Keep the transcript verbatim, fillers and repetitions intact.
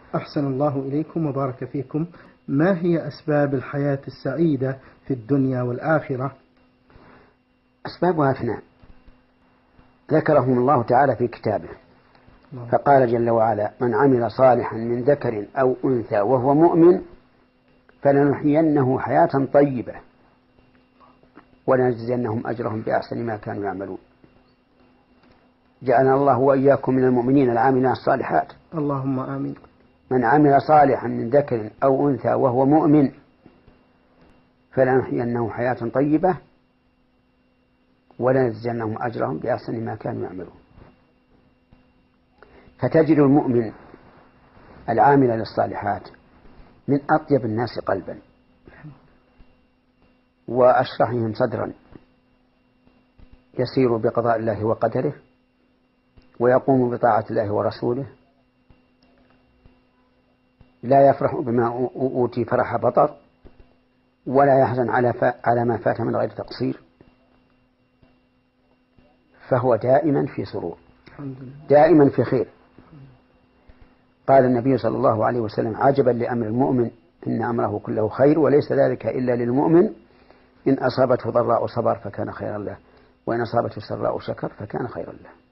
أحسن الله إليكم وبارك فيكم. ما هي أسباب الحياة السعيدة في الدنيا والآخرة؟ أسبابها اثنان ذكرهم الله تعالى في كتابه، فقال جل وعلا: من عمل صالحا من ذكر أو أنثى وهو مؤمن فلنحيينه حياة طيبة ولنجزينهم أجرهم بأحسن ما كانوا يعملون. جعلنا الله وإياكم من المؤمنين العاملين الصالحات. اللهم آمين. من عمل صالحا من ذكر أو أنثى وهو مؤمن فلنحيينه حياة طيبة ولنجزينهم أجرهم بأحسن ما كانوا يعملون. فتجد المؤمن العامل للصالحات من أطيب الناس قلبا وأشرحهم صدرا، يسير بقضاء الله وقدره ويقوم بطاعة الله ورسوله، لا يفرح بما أوتي فرح بطر ولا يحزن على ما فات من غير تقصير، فهو دائما في سرور دائما في خير. قال النبي صلى الله عليه وسلم: عجبا لأمر المؤمن إن أمره كله خير وليس ذلك إلا للمؤمن، إن أصابته ضراء صبر فكان خيرا له وإن أصابته سراء شكر فكان خيرا له.